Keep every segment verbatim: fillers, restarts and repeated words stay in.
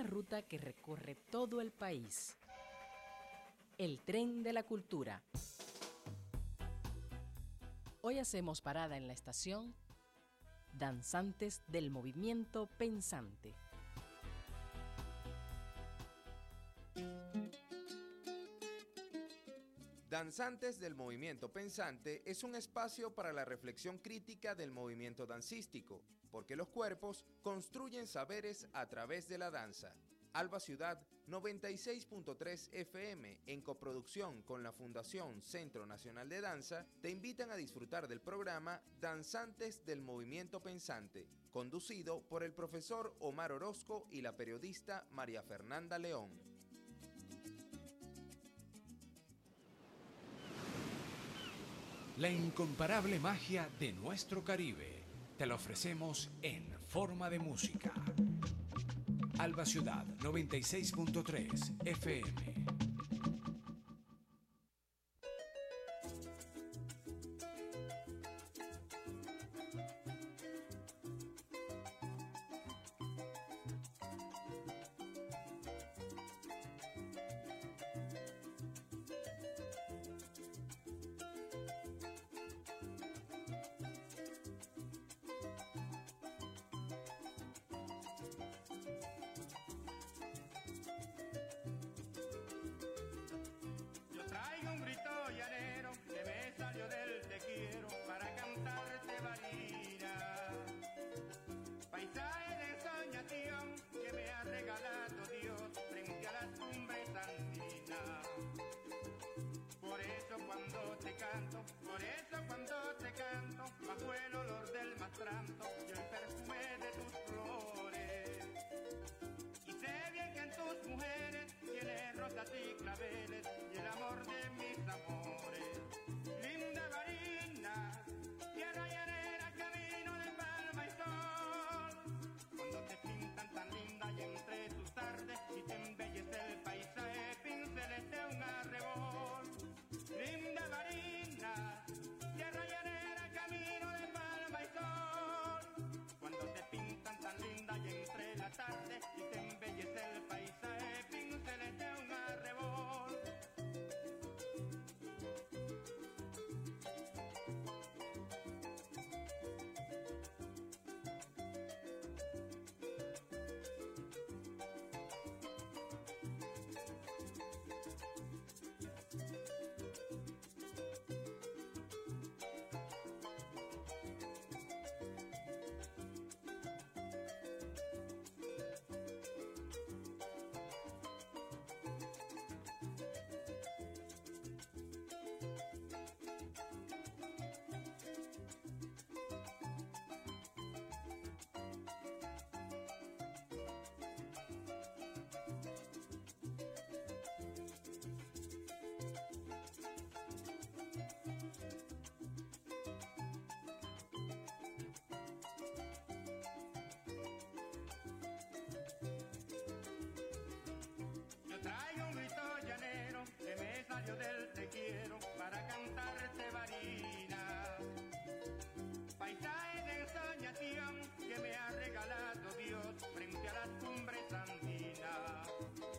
ruta que recorre todo el país. El tren de la cultura. Hoy hacemos parada en la estación Danzantes del Movimiento Pensante. Danzantes del Movimiento Pensante es un espacio para la reflexión crítica del movimiento dancístico, porque los cuerpos construyen saberes a través de la danza. Alba Ciudad noventa y seis punto tres F M, en coproducción con la Fundación Centro Nacional de Danza, te invitan a disfrutar del programa Danzantes del Movimiento Pensante, conducido por el profesor Omar Orozco y la periodista María Fernanda León. La incomparable magia de nuestro Caribe te la ofrecemos en forma de música. Alba Ciudad noventa y seis punto tres F M. Del te quiero para cantarte varinas, paisaje de ensoñación que me ha regalado Dios frente a las cumbres andinas.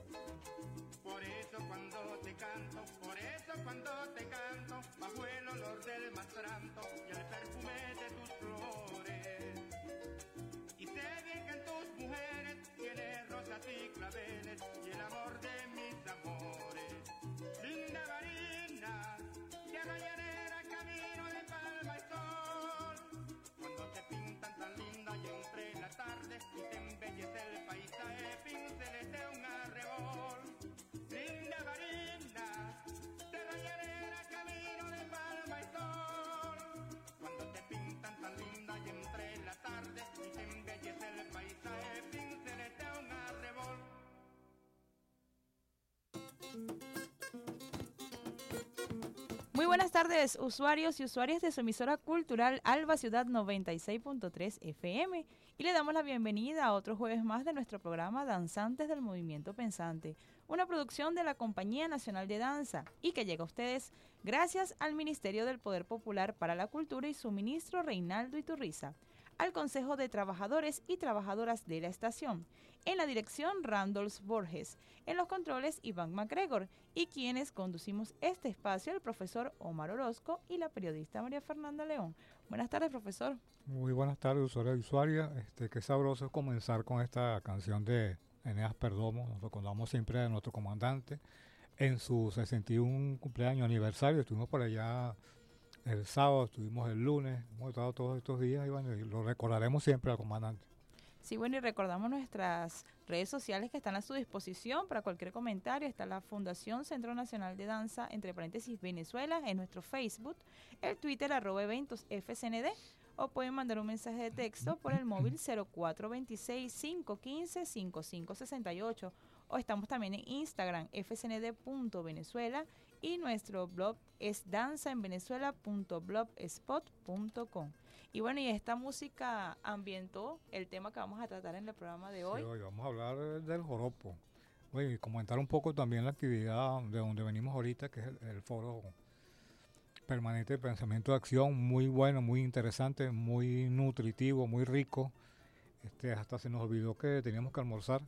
Por eso cuando te canto, por eso cuando te canto, bajo el olor del mastranto y el perfume de tus flores. Y sé bien que en tus mujeres tienes rosas y claveles y el amor de mis amores. Linda marina, tierra llanera, camino de palma y sol. Cuando te pintan tan linda y entre la tarde y te embellece el paisaje, pinceles de un arrebol. Linda marina, tierra llanera, camino de palma y sol. Cuando te pintan tan linda y entre la tarde y te embellece el paisaje, pinceles de un arrebol. Muy buenas tardes, usuarios y usuarias de su emisora cultural Alba Ciudad noventa y seis punto tres F M, y le damos la bienvenida a otro jueves más de nuestro programa Danzantes del Movimiento Pensante, una producción de la Compañía Nacional de Danza y que llega a ustedes gracias al Ministerio del Poder Popular para la Cultura y su ministro Reinaldo Iturriza. al Consejo de Trabajadores y Trabajadoras de la estación. En la dirección, Randolph Borges. En los controles, Iván MacGregor. Y quienes conducimos este espacio, el profesor Omar Orozco y la periodista María Fernanda León. Buenas tardes, profesor. Muy buenas tardes, usuario y usuaria. Este, qué sabroso es comenzar con esta canción de Eneas Perdomo. Nos recordamos siempre a nuestro comandante en su sesenta y uno cumpleaños aniversario. Estuvimos por allá el sábado, estuvimos el lunes, hemos estado todos estos días y bueno, y lo recordaremos siempre al comandante. Sí, bueno, y recordamos nuestras redes sociales que están a su disposición para cualquier comentario. Está la Fundación Centro Nacional de Danza, entre paréntesis, Venezuela, en nuestro Facebook, el Twitter, arroba eventos F C N D, o pueden mandar un mensaje de texto por el móvil cero cuatro dos seis, cinco uno cinco, cinco cinco seis ocho, o estamos también en Instagram, f c n d punto venezuela, y nuestro blog es danzaenvenezuela punto blogspot punto com. Y bueno, y esta música ambientó el tema que vamos a tratar en el programa de hoy. Sí, hoy vamos a hablar del joropo. Bueno, y comentar un poco también la actividad de donde venimos ahorita, que es el, el foro permanente de pensamiento de acción, muy bueno, muy interesante, muy nutritivo, muy rico. Este, hasta se nos olvidó que teníamos que almorzar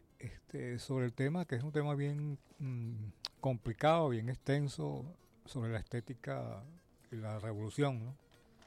este, sobre el tema, que es un tema bien mmm, complicado, bien extenso, sobre la estética y la revolución, ¿no?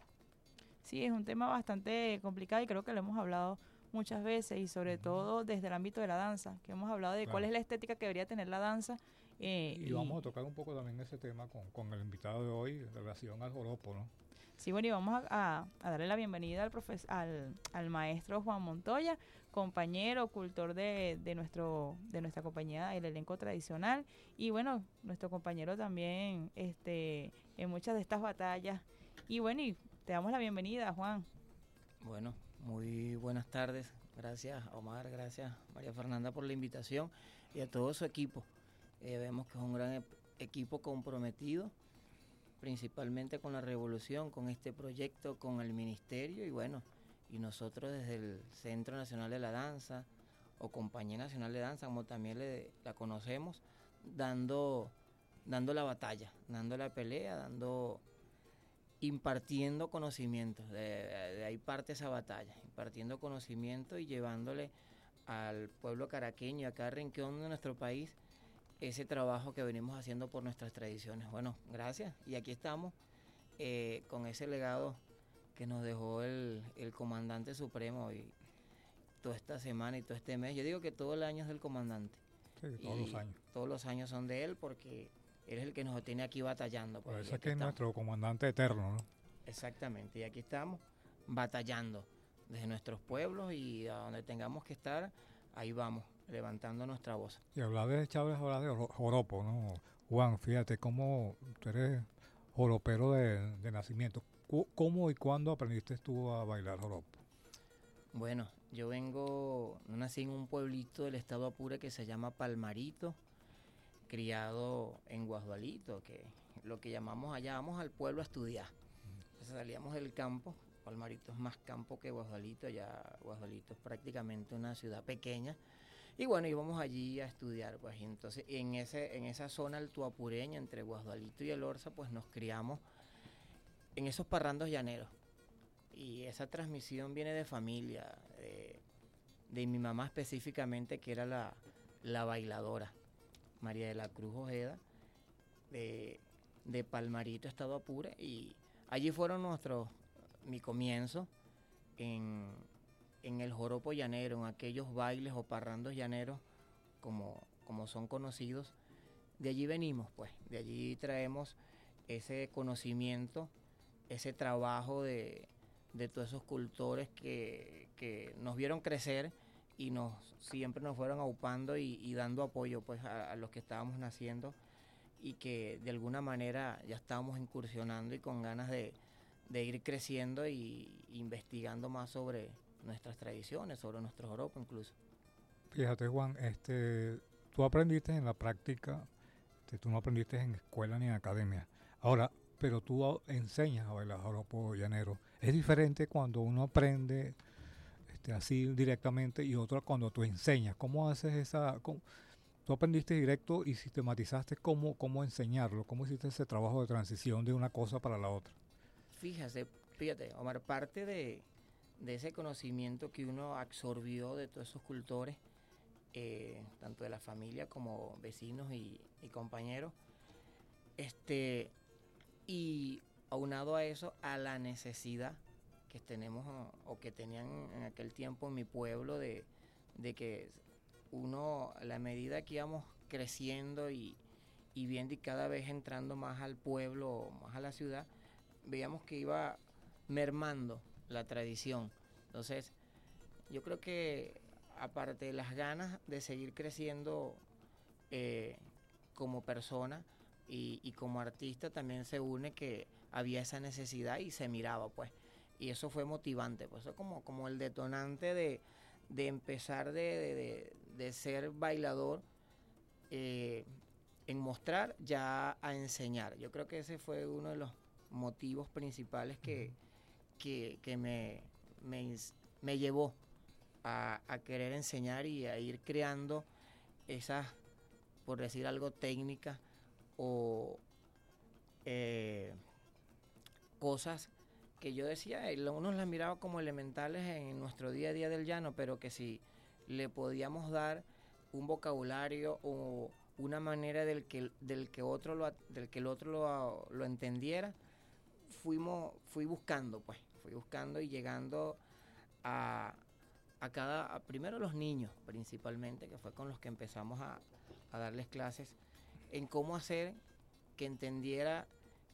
Sí, es un tema bastante complicado y creo que lo hemos hablado muchas veces y sobre uh-huh. todo desde el ámbito de la danza, que hemos hablado de claro. cuál es la estética que debería tener la danza. Eh, y, y vamos a tocar un poco también ese tema con, con el invitado de hoy en relación al joropo, ¿no? Sí, bueno, y vamos a, a, a darle la bienvenida al, profes, al, al maestro Juan Montoya, compañero, cultor de, de, nuestro, de nuestra compañía, el elenco tradicional, y bueno, nuestro compañero también este, en muchas de estas batallas. Y bueno, y te damos la bienvenida, Juan. Bueno, muy buenas tardes. Gracias, Omar, gracias, María Fernanda, por la invitación y a todo su equipo. Eh, vemos que es un gran e- equipo comprometido, principalmente con la revolución, con este proyecto, con el ministerio y bueno, y nosotros desde el Centro Nacional de la Danza o Compañía Nacional de Danza, como también le, la conocemos, dando, dando la batalla, dando la pelea, dando... impartiendo conocimientos, de, de ahí parte esa batalla, impartiendo conocimiento y llevándole al pueblo caraqueño, a cada rincón de nuestro país, ese trabajo que venimos haciendo por nuestras tradiciones. Bueno, gracias, y aquí estamos eh, con ese legado que nos dejó el, el comandante supremo y toda esta semana y todo este mes. Yo digo que todo el año es del comandante. Sí, todos los años. Todos los años son de él porque... él es el que nos tiene aquí batallando. Pues. Por eso es que es nuestro comandante eterno, ¿no? Exactamente, y aquí estamos batallando desde nuestros pueblos y a donde tengamos que estar, ahí vamos, levantando nuestra voz. Y hablar de Chávez, hablar de joropo, ¿no? Juan, fíjate cómo tú eres joropero de, de nacimiento. ¿Cómo y cuándo aprendiste tú a bailar joropo? Bueno, yo vengo, nací en un pueblito del estado Apure que se llama Palmarito, criado en Guasdualito, que lo que llamamos allá, vamos al pueblo a estudiar. Entonces salíamos del campo, Palmarito es más campo que Guasdualito, ya Guasdualito es prácticamente una ciudad pequeña, y bueno, íbamos allí a estudiar, pues, y entonces en ese en esa zona altoapureña, entre Guasdualito y El Orza, pues nos criamos en esos parrandos llaneros, y esa transmisión viene de familia, de, de mi mamá específicamente, que era la, la bailadora, María de la Cruz Ojeda, de, de Palmarito, estado Apure, y allí fueron nuestros, mi comienzo en, en el joropo llanero, en aquellos bailes o parrandos llaneros, como, como son conocidos. De allí venimos, pues, de allí traemos ese conocimiento, ese trabajo de, de todos esos cultores que, que nos vieron crecer y nos siempre nos fueron aupando y, y dando apoyo pues a, a los que estábamos naciendo y que de alguna manera ya estábamos incursionando y con ganas de, de ir creciendo y investigando más sobre nuestras tradiciones, sobre nuestro joropo incluso. Fíjate, Juan, este, tú aprendiste en la práctica, este, tú no aprendiste en escuela ni en academia. Ahora, pero tú enseñas a bailar joropo llanero. Es diferente cuando uno aprende así directamente y otra cuando tú enseñas. ¿Cómo haces esa? Cómo, tú aprendiste directo y sistematizaste cómo, cómo enseñarlo, cómo hiciste ese trabajo de transición de una cosa para la otra. Fíjate, fíjate, Omar, parte de, de ese conocimiento que uno absorbió de todos esos cultores, eh, tanto de la familia como vecinos y, y compañeros, este, y aunado a eso, a la necesidad que tenemos o, o que tenían en aquel tiempo en mi pueblo de, de que uno, a la medida que íbamos creciendo y, y viendo y cada vez entrando más al pueblo, más a la ciudad, veíamos que iba mermando la tradición. Entonces, yo creo que aparte de las ganas de seguir creciendo eh, como persona y, y como artista, también se une que había esa necesidad y se miraba, pues. Y eso fue motivante, pues eso es como, como el detonante de, de empezar de, de, de, de ser bailador eh, en mostrar ya a enseñar. Yo creo que ese fue uno de los motivos principales que, que, que me, me, me llevó a, a querer enseñar y a ir creando esas, por decir algo, técnicas o eh, cosas que yo decía, uno las miraba como elementales en nuestro día a día del llano, pero que si le podíamos dar un vocabulario o una manera del que, del que, otro lo, del que el otro lo, lo entendiera, fuimos, fui buscando, pues, fui buscando y llegando a, a cada, a primero los niños principalmente, que fue con los que empezamos a, a darles clases, en cómo hacer que entendiera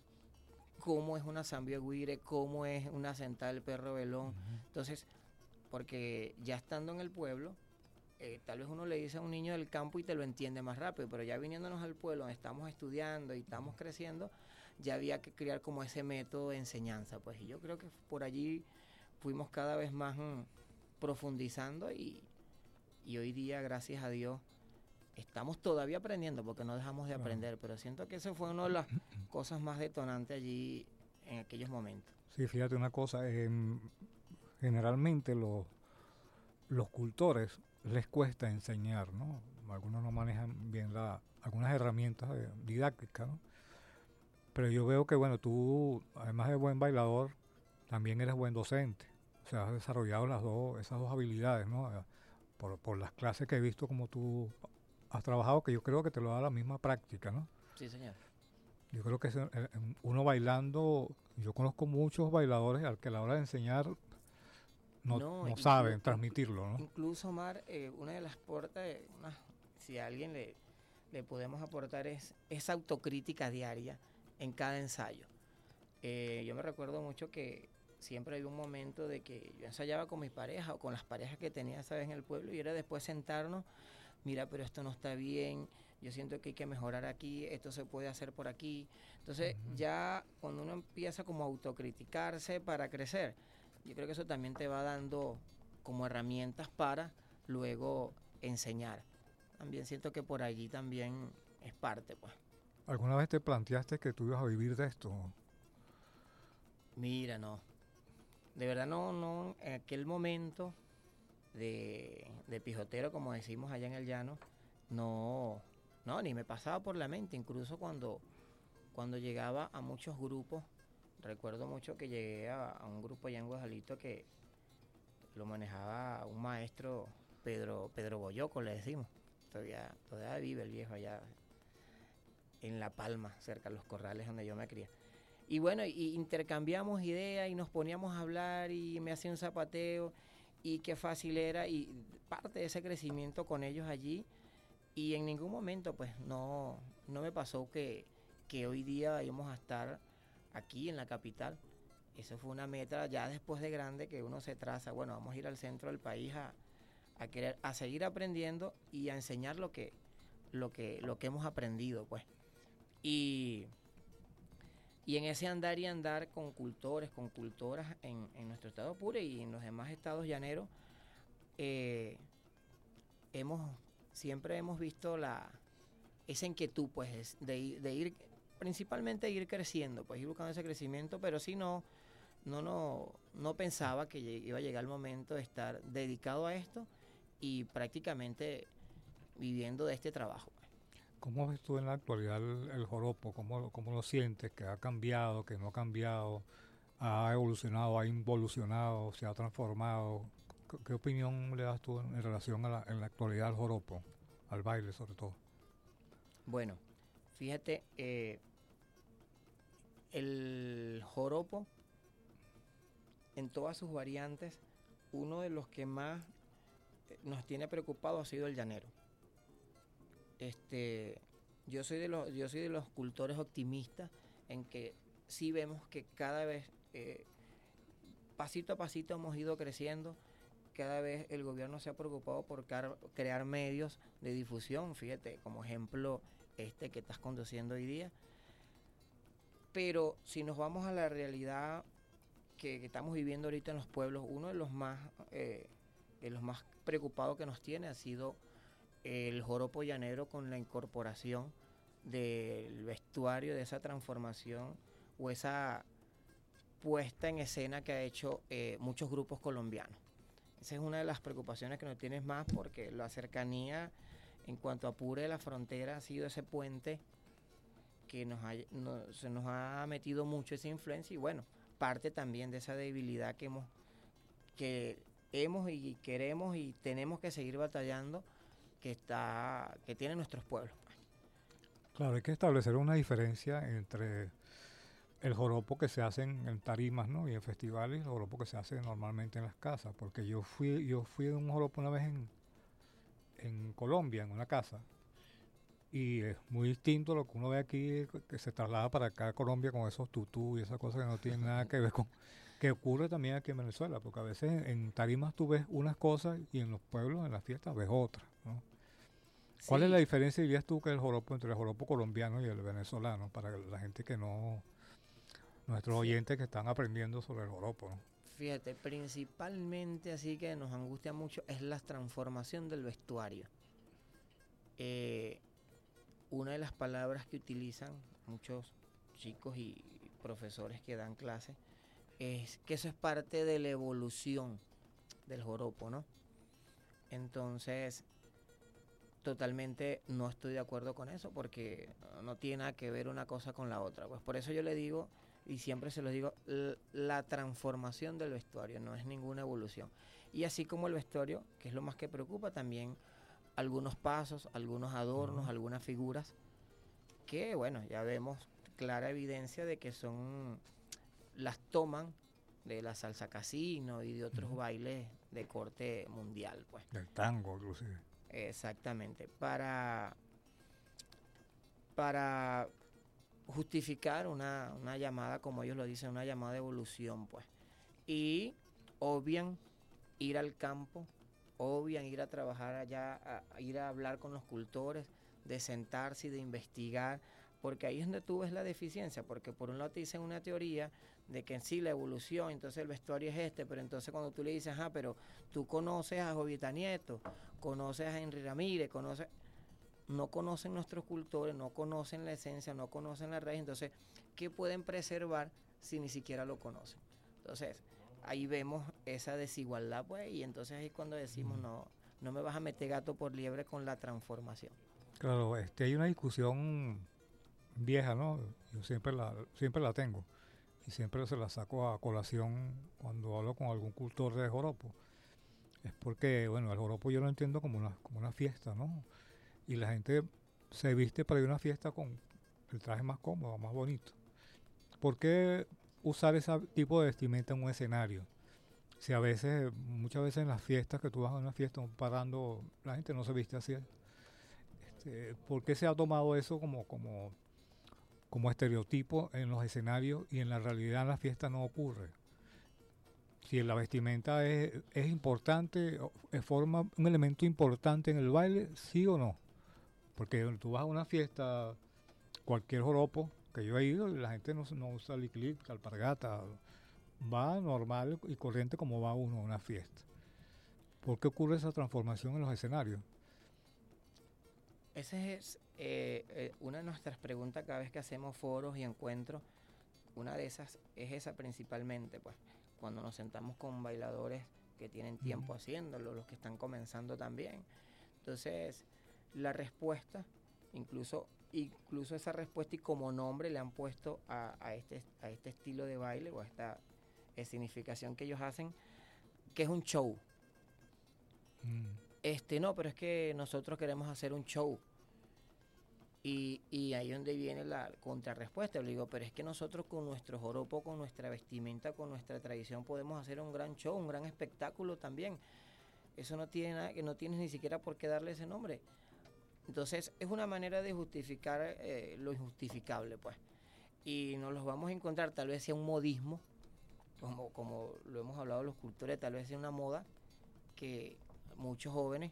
cómo es una zambia guire, cómo es una sentada del perro velón. Uh-huh. Entonces, porque ya estando en el pueblo, eh, tal vez uno le dice a un niño del campo y te lo entiende más rápido, pero ya viniéndonos al pueblo donde estamos estudiando y estamos creciendo, ya había que crear como ese método de enseñanza, pues, y yo creo que por allí fuimos cada vez más mm, profundizando y, y hoy día, gracias a Dios, estamos todavía aprendiendo porque no dejamos de aprender, pero siento que eso fue una de las cosas más detonantes allí en aquellos momentos. Sí, fíjate una cosa, eh, generalmente los, los cultores les cuesta enseñar, ¿no? Algunos no manejan bien la, algunas herramientas eh, didácticas, ¿no? Pero yo veo que, bueno, tú, además de buen bailador, también eres buen docente. O sea, has desarrollado las dos, esas dos habilidades, ¿no? Por, por las clases que he visto como tú has trabajado, que yo creo que te lo da la misma práctica, ¿no? Sí, señor. Yo creo que uno bailando, yo conozco muchos bailadores al que a la hora de enseñar no, no, no saben transmitirlo, ¿no? Incluso, Omar, eh, una de las puertas, una, si a alguien le, le podemos aportar es esa autocrítica diaria en cada ensayo. Eh, yo me recuerdo mucho que siempre había un momento de que yo ensayaba con mi pareja o con las parejas que tenía esa vez en el pueblo y era después sentarnos, mira, pero esto no está bien, yo siento que hay que mejorar aquí, esto se puede hacer por aquí. Entonces, uh-huh. ya cuando uno empieza como a autocriticarse para crecer, yo creo que eso también te va dando como herramientas para luego enseñar. También siento que por allí también es parte, pues. ¿Alguna vez te planteaste que tú ibas a vivir de esto? Mira, no. De verdad no, no, en aquel momento de, de pijotero, como decimos allá en el llano, no, no, ni me pasaba por la mente, incluso cuando, cuando llegaba a muchos grupos, recuerdo mucho que llegué a, a un grupo allá en Guajalito que lo manejaba un maestro, Pedro, Pedro Boyoco, le decimos, todavía, todavía vive el viejo allá en La Palma, cerca de Los Corrales, donde yo me crié. Y bueno, y intercambiamos ideas y nos poníamos a hablar y me hacía un zapateo y qué fácil era y parte de ese crecimiento con ellos allí y en ningún momento pues no, no me pasó que, que hoy día íbamos a estar aquí en la capital. Eso fue una meta ya después de grande que uno se traza, bueno, vamos a ir al centro del país a, a querer, a seguir aprendiendo y a enseñar lo que, lo que, lo que hemos aprendido, pues. Y... Y en ese andar y andar con cultores, con cultoras en, en nuestro estado Apure y en los demás estados llaneros, eh, hemos, siempre hemos visto la, esa inquietud pues, de, de ir, principalmente ir creciendo, pues ir buscando ese crecimiento, pero sí no, no, no, no pensaba que iba a llegar el momento de estar dedicado a esto y prácticamente viviendo de este trabajo. ¿Cómo ves tú en la actualidad el, el joropo? ¿Cómo, ¿Cómo lo sientes? ¿Que ha cambiado? ¿Que no ha cambiado? ha evolucionado, ha involucionado, se ha transformado. ¿Qué, qué opinión le das tú en relación a la, en la actualidad al joropo, al baile sobre todo? Bueno, fíjate, eh, el joropo, en todas sus variantes, uno de los que más nos tiene preocupado ha sido el llanero. Este, yo soy de los, yo soy de los cultores optimistas en que sí vemos que cada vez, eh, pasito a pasito hemos ido creciendo. Cada vez el gobierno se ha preocupado por car- crear medios de difusión, fíjate, como ejemplo este que estás conduciendo hoy día. Pero si nos vamos a la realidad que, que estamos viviendo ahorita en los pueblos, uno de los más, eh, de los más preocupados que nos tiene ha sido el joropo llanero, con la incorporación del vestuario, de esa transformación o esa puesta en escena que ha hecho eh, muchos grupos colombianos. Esa es una de las preocupaciones que nos tienes más, porque la cercanía en cuanto a Apure de la frontera ha sido ese puente que nos ha, no, se nos ha metido mucho esa influencia, y bueno, parte también de esa debilidad que hemos, que hemos y queremos y tenemos que seguir batallando, que está, que tienen nuestros pueblos. Claro, hay que establecer una diferencia entre el joropo que se hace en, en tarimas, ¿no?, y en festivales, y el joropo que se hace normalmente en las casas, porque yo fui, yo fui a un joropo una vez en, en Colombia, en una casa, y es muy distinto lo que uno ve aquí, que se traslada para acá a Colombia con esos tutú y esas cosas que no tienen nada que ver con, que ocurre también aquí en Venezuela, porque a veces en, en tarimas tú ves unas cosas y en los pueblos, en las fiestas, ves otras, ¿no? ¿Cuál Sí. es la diferencia, dirías tú, que el joropo entre el joropo colombiano y el venezolano, para la gente que no, nuestros Sí. oyentes que están aprendiendo sobre el joropo, ¿no? Fíjate, principalmente así que nos angustia mucho es la transformación del vestuario. Eh, una de las palabras que utilizan muchos chicos y profesores que dan clases es que eso es parte de la evolución del joropo, ¿no? Entonces, totalmente no estoy de acuerdo con eso, porque no tiene nada que ver una cosa con la otra. Pues por eso yo le digo, y siempre se lo digo, l- la transformación del vestuario no es ninguna evolución. Y así como el vestuario, que es lo más que preocupa, también algunos pasos, algunos adornos, Ujú. algunas figuras, que bueno, ya vemos clara evidencia de que son, las toman de la salsa casino y de otros Ujú. bailes de corte mundial, pues. Del tango, inclusive. Exactamente, para, para justificar una, una llamada, como ellos lo dicen, una llamada de evolución, pues. Y obvian ir al campo, obvian ir a trabajar allá, a, a ir a hablar con los cultores, de sentarse y de investigar, porque ahí es donde tú ves la deficiencia, porque por un lado te dicen una teoría de que en sí la evolución, entonces el vestuario es este, pero entonces cuando tú le dices, ah, pero tú conoces a Jovita Nieto, conoces a Henry Ramírez, conoces, no conocen nuestros cultores, no conocen la esencia, no conocen la raíz, entonces, ¿qué pueden preservar si ni siquiera lo conocen? Entonces, ahí vemos esa desigualdad, pues, y entonces ahí es cuando decimos, Mm. no, no me vas a meter gato por liebre con la transformación. Claro, este, hay una discusión vieja, ¿no? Yo siempre la, siempre la tengo y siempre se la saco a colación cuando hablo con algún cultor de joropo. Es porque, bueno, el joropo yo lo entiendo como una, como una fiesta, ¿no? Y la gente se viste para ir a una fiesta con el traje más cómodo, más bonito. ¿Por qué usar ese tipo de vestimenta en un escenario? Si a veces, muchas veces en las fiestas que tú vas a una fiesta parando, la gente no se viste así. Este, ¿por qué se ha tomado eso como, como, como estereotipo en los escenarios y en la realidad en la fiesta no ocurre? Si la vestimenta es, es importante, o- es forma un elemento importante en el baile, sí o no. Porque tú vas a una fiesta, cualquier joropo que yo he ido, la gente no, no usa liclic, alpargata, va normal y corriente como va uno a una fiesta. ¿Por qué ocurre esa transformación en los escenarios? Esa es eh, eh, una de nuestras preguntas cada vez que hacemos foros y encuentros. Una de esas es esa principalmente, pues, cuando nos sentamos con bailadores que tienen tiempo Ujú. haciéndolo, los que están comenzando también. Entonces, la respuesta, incluso, incluso esa respuesta y como nombre le han puesto a, a este, a este estilo de baile o a esta, escenificación que ellos hacen, que es un show. Mm. Este, no, pero es que nosotros queremos hacer un show. Y, y ahí es donde viene la contrarrespuesta. Le digo, pero es que nosotros con nuestro joropo, con nuestra vestimenta, con nuestra tradición podemos hacer un gran show, un gran espectáculo también. Eso no tiene nada, que no tienes ni siquiera por qué darle ese nombre. Entonces es una manera de justificar eh, lo injustificable, pues. Y nos los vamos a encontrar, tal vez sea un modismo, como, como lo hemos hablado los cultores, tal vez sea una moda que muchos jóvenes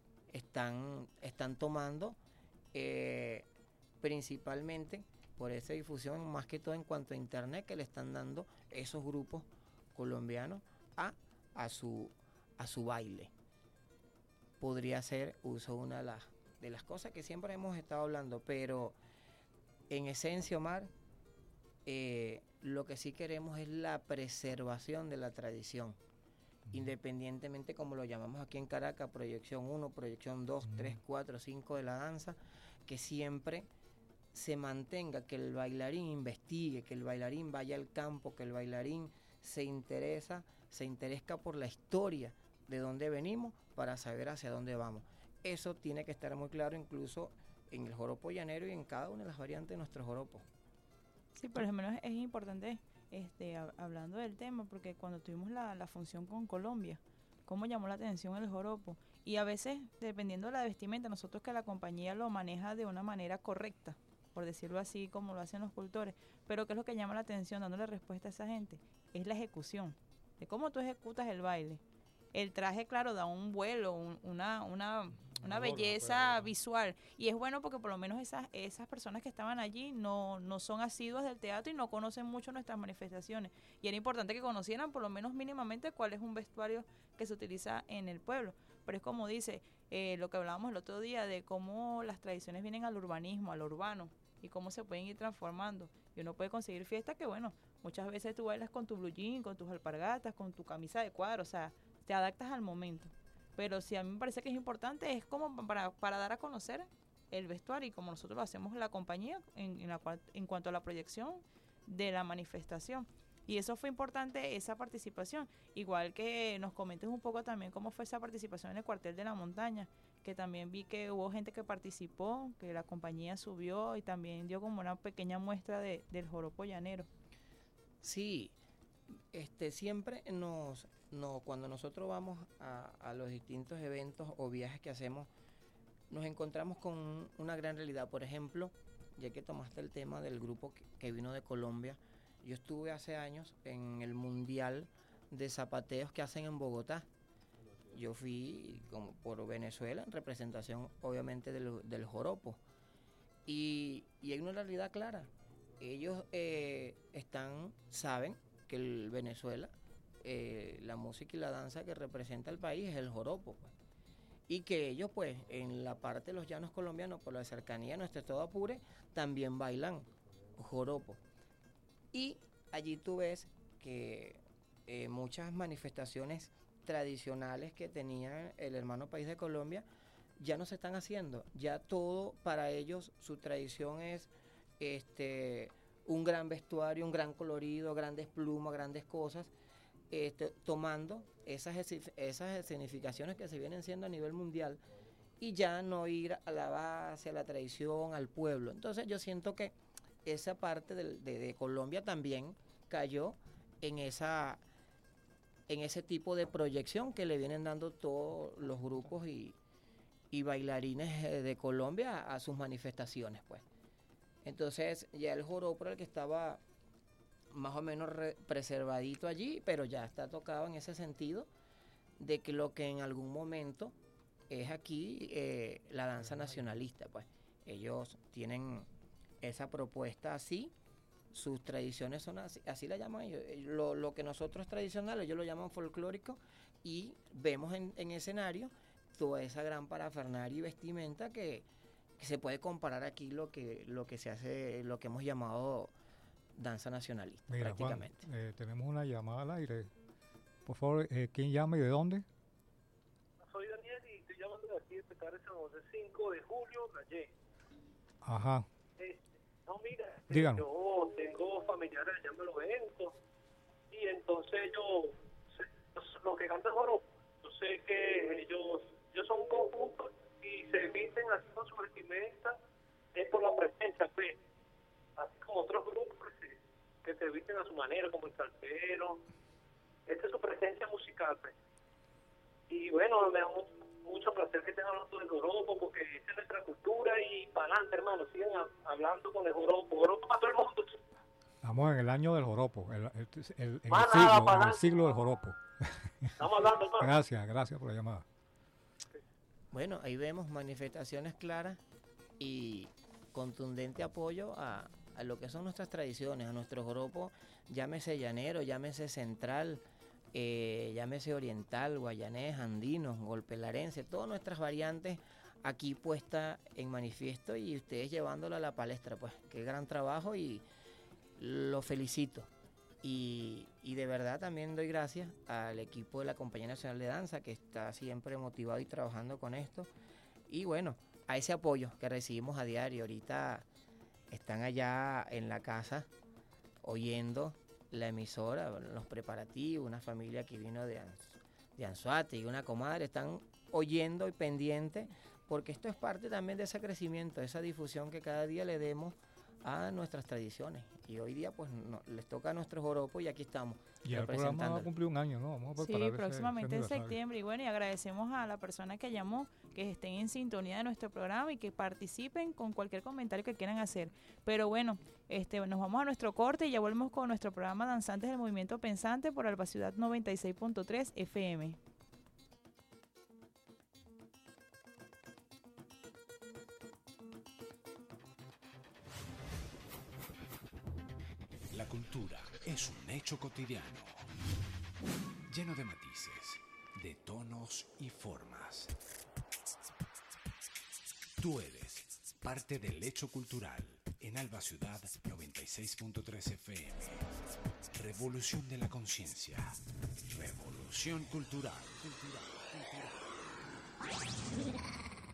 están, están tomando, eh, principalmente por esa difusión, más que todo en cuanto a internet, que le están dando esos grupos colombianos a, a, su, a su baile. Podría ser uso una de las, de las cosas que siempre hemos estado hablando, pero en esencia, Omar, eh, lo que sí queremos es la preservación de la tradición, mm. independientemente como lo llamamos aquí en Caracas, proyección uno, proyección dos, mm. tres, cuatro, cinco de la danza, que siempre se mantenga, que el bailarín investigue, que el bailarín vaya al campo, que el bailarín se interesa, se interesa por la historia de dónde venimos para saber hacia dónde vamos. Eso tiene que estar muy claro incluso en el joropo llanero y en cada una de las variantes de nuestro joropo. Sí, por lo menos es importante, este, hab- hablando del tema, porque cuando tuvimos la, la función con Colombia, cómo llamó la atención el joropo. Y a veces, dependiendo de la vestimenta, nosotros que la compañía lo maneja de una manera correcta, por decirlo así, como lo hacen los cultores. Pero ¿qué es lo que llama la atención, dándole respuesta a esa gente? Es la ejecución, de cómo tú ejecutas el baile. El traje, claro, da un vuelo, un, una, una, una belleza visual. Y es bueno porque por lo menos esas, esas personas que estaban allí no, no son asiduas del teatro y no conocen mucho nuestras manifestaciones. Y era importante que conocieran por lo menos mínimamente cuál es un vestuario que se utiliza en el pueblo. Pero es como dice, eh, lo que hablábamos el otro día de cómo las tradiciones vienen al urbanismo, al urbano, y cómo se pueden ir transformando. Y uno puede conseguir fiestas que, bueno, muchas veces tú bailas con tu blue jean, con tus alpargatas, con tu camisa de cuadro, o sea, te adaptas al momento. Pero sí, a mí me parece que es importante, es como para, para dar a conocer el vestuario, y como nosotros lo hacemos en la compañía en, en, la, en cuanto a la proyección de la manifestación. Y eso fue importante, esa participación. Igual que nos comentes un poco también cómo fue esa participación en el cuartel de la montaña, que también vi que hubo gente que participó, que la compañía subió y también dio como una pequeña muestra de, del joropo llanero. Sí, este, siempre nos, no, cuando nosotros vamos a, a los distintos eventos o viajes que hacemos, nos encontramos con una gran realidad. Por ejemplo, ya que tomaste el tema del grupo que, que vino de Colombia, yo estuve hace años en el Mundial de Zapateos que hacen en Bogotá. Yo fui como por Venezuela en representación obviamente del, del joropo. Y, y hay una realidad clara. Ellos eh, están, saben que el Venezuela, eh, la música y la danza que representa el país es el joropo, pues. Y que ellos pues en la parte de los llanos colombianos, por la cercanía de nuestro estado Apure, también bailan joropo. Y allí tú ves que eh, muchas manifestaciones tradicionales que tenía el hermano país de Colombia ya no se están haciendo. Ya todo para ellos, su tradición es este un gran vestuario, un gran colorido, grandes plumas, grandes cosas, este, tomando esas, esas escenificaciones que se vienen siendo a nivel mundial y ya no ir a la base, a la tradición, al pueblo. Entonces yo siento que esa parte de, de, de Colombia también cayó en esa en ese tipo de proyección que le vienen dando todos los grupos y, y bailarines de Colombia a, a sus manifestaciones, pues. Entonces ya el joropo era el que estaba más o menos re, preservadito allí, pero ya está tocado en ese sentido de que lo que en algún momento es aquí eh, la danza nacionalista, pues. Ellos tienen esa propuesta así, sus tradiciones son así, así la llaman ellos. Lo, lo que nosotros tradicional, ellos lo llaman folclórico, y vemos en, en escenario toda esa gran parafernalia y vestimenta que, que se puede comparar aquí lo que, lo que se hace, lo que hemos llamado danza nacionalista. Mira, prácticamente. Juan, eh, tenemos una llamada al aire. Por favor, eh, ¿quién llama y de dónde? Soy Daniel y estoy llamando de aquí de Petare San José, cinco de julio, Calle. Ajá. Este, no, mira, Díganos. Yo tengo familiares allá en los eventos y y entonces ellos, se- los que cantan joropo, yo sé que ellos, ellos son un conjunto y se visten así con su vestimenta, es por la presencia, pues, así como otros grupos que se, que se visten a su manera, como el salsero, esta es su presencia musical, pues. Y bueno, me da mu- mucho placer que estén hablando del joropo, porque esa es nuestra cultura y para adelante, hermano, sigan a- hablando con el joropo, joropo para todo el mundo. Estamos en el año del joropo, el, el- el- en, Más el nada, siglo, para en el adelante. siglo del joropo. Estamos hablando, hermano. Gracias, gracias por la llamada. Bueno, ahí vemos manifestaciones claras y contundente apoyo a, a lo que son nuestras tradiciones, a nuestro joropo, llámese llanero, llámese central, eh, llámese oriental, guayanés, andino, golpelarense, todas nuestras variantes aquí puesta en manifiesto y ustedes llevándolo a la palestra, pues qué gran trabajo y lo felicito. Y, y de verdad también doy gracias al equipo de la Compañía Nacional de Danza que está siempre motivado y trabajando con esto. Y bueno, a ese apoyo que recibimos a diario. Ahorita están allá en la casa oyendo la emisora, los preparativos, una familia que vino de, Ans- de Anzoátegui y una comadre, están oyendo y pendientes porque esto es parte también de ese crecimiento, de esa difusión que cada día le demos a nuestras tradiciones. Y hoy día pues no, les toca a nuestros joropos y aquí estamos. Y el programa va a cumplir un año, ¿no? Vamos a preparar Sí, ese- próximamente ese en aniversario. septiembre. Y bueno, y agradecemos a la persona que llamó, que estén en sintonía de nuestro programa y que participen con cualquier comentario que quieran hacer. Pero bueno, este, nos vamos a nuestro corte y ya volvemos con nuestro programa Danzantes del Movimiento Pensante por Alba Ciudad noventa y seis punto tres F M. La cultura es un hecho cotidiano, lleno de matices, de tonos y formas. Tú eres parte del hecho cultural en Alba Ciudad noventa y seis punto tres F M. Revolución de la conciencia. Revolución cultural. Cultural, cultural.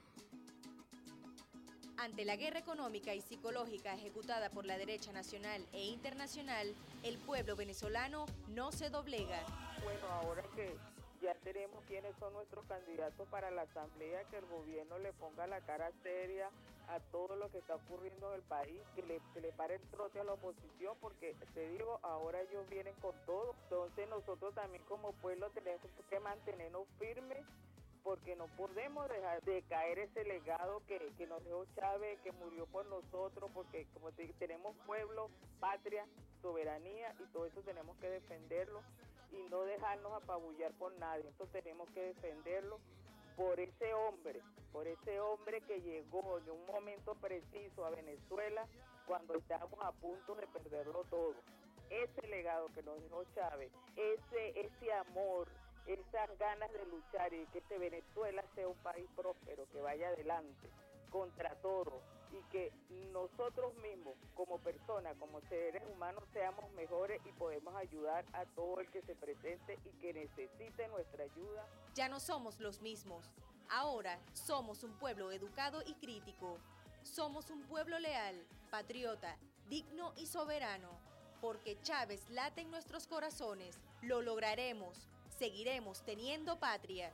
Ante la guerra económica y psicológica ejecutada por la derecha nacional e internacional, el pueblo venezolano no se doblega. Bueno, ahora que ya tenemos quiénes son nuestros candidatos para la asamblea, que el gobierno le ponga la cara seria a todo lo que está ocurriendo en el país, que le, que le pare el trote a la oposición, porque te digo, ahora ellos vienen con todo. Entonces nosotros también como pueblo tenemos que mantenernos firmes, porque no podemos dejar de caer ese legado que, que nos dejó Chávez, que murió por nosotros, porque como te digo, tenemos pueblo, patria, soberanía, y todo eso tenemos que defenderlo y no dejarnos apabullar por nadie. Entonces tenemos que defenderlo por ese hombre, por ese hombre que llegó en un momento preciso a Venezuela cuando estábamos a punto de perderlo todo. Ese legado que nos dejó Chávez, ese, ese amor, esas ganas de luchar y que este Venezuela sea un país próspero, que vaya adelante contra todo, y que nosotros mismos como personas, como seres humanos, seamos mejores y podemos ayudar a todo el que se presente y que necesite nuestra ayuda. Ya no somos los mismos. Ahora somos un pueblo educado y crítico. Somos un pueblo leal, patriota, digno y soberano. Porque Chávez late en nuestros corazones. Lo lograremos. Seguiremos teniendo patria.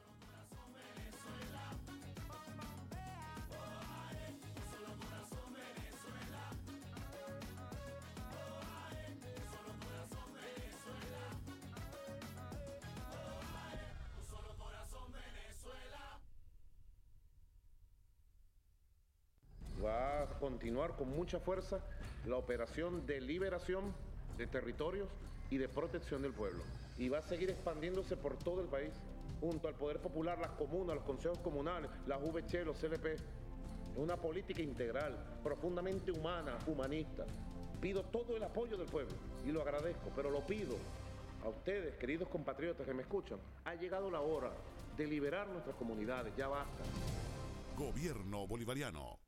Va a continuar con mucha fuerza la operación de liberación de territorios y de protección del pueblo. Y va a seguir expandiéndose por todo el país, junto al Poder Popular, las comunas, los consejos comunales, las V C, los C L P. Es una política integral, profundamente humana, humanista. Pido todo el apoyo del pueblo y lo agradezco, pero lo pido a ustedes, queridos compatriotas que me escuchan. Ha llegado la hora de liberar nuestras comunidades, ya basta. Gobierno Bolivariano.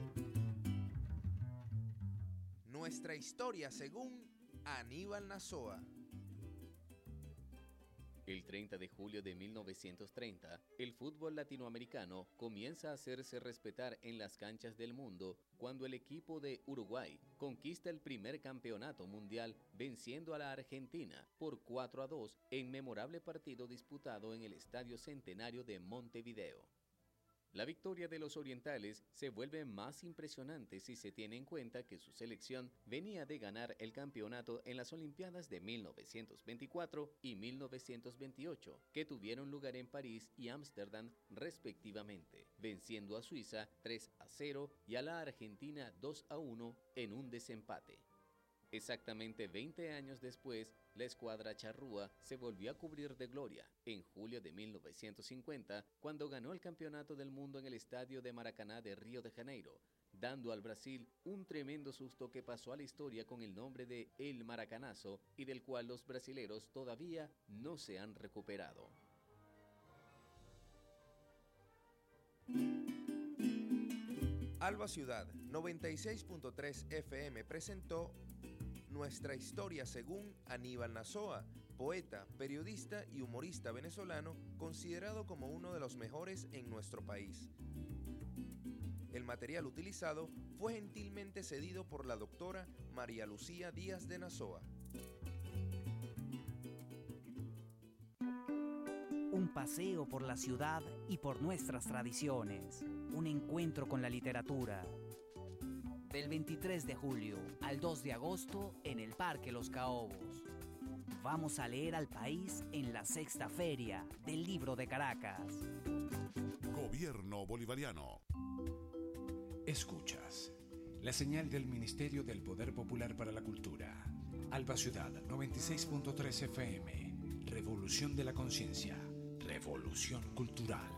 Nuestra historia según Aníbal Nazoa. El treinta de julio de mil novecientos treinta, el fútbol latinoamericano comienza a hacerse respetar en las canchas del mundo cuando el equipo de Uruguay conquista el primer campeonato mundial venciendo a la Argentina por cuatro a dos en memorable partido disputado en el Estadio Centenario de Montevideo. La victoria de los orientales se vuelve más impresionante si se tiene en cuenta que su selección venía de ganar el campeonato en las Olimpiadas de mil novecientos veinticuatro y mil novecientos veintiocho, que tuvieron lugar en París y Ámsterdam respectivamente, venciendo a Suiza tres a cero y a la Argentina dos a uno en un desempate. Exactamente veinte años después, la escuadra charrúa se volvió a cubrir de gloria en julio de mil novecientos cincuenta, cuando ganó el Campeonato del Mundo en el Estadio de Maracaná de Río de Janeiro, dando al Brasil un tremendo susto que pasó a la historia con el nombre de El Maracanazo y del cual los brasileros todavía no se han recuperado. Alba Ciudad noventa y seis punto tres F M presentó Nuestra Historia según Aníbal Nazoa, poeta, periodista y humorista venezolano considerado como uno de los mejores en nuestro país. El material utilizado fue gentilmente cedido por la doctora María Lucía Díaz de Nazoa. Un paseo por la ciudad y por nuestras tradiciones. Un encuentro con la literatura. Del veintitrés de julio al dos de agosto en el Parque Los Caobos. Vamos a leer al país en la sexta feria del Libro de Caracas. Gobierno Bolivariano. Escuchas la señal del Ministerio del Poder Popular para la Cultura. Alba Ciudad noventa y seis punto tres F M. Revolución de la conciencia. Revolución cultural.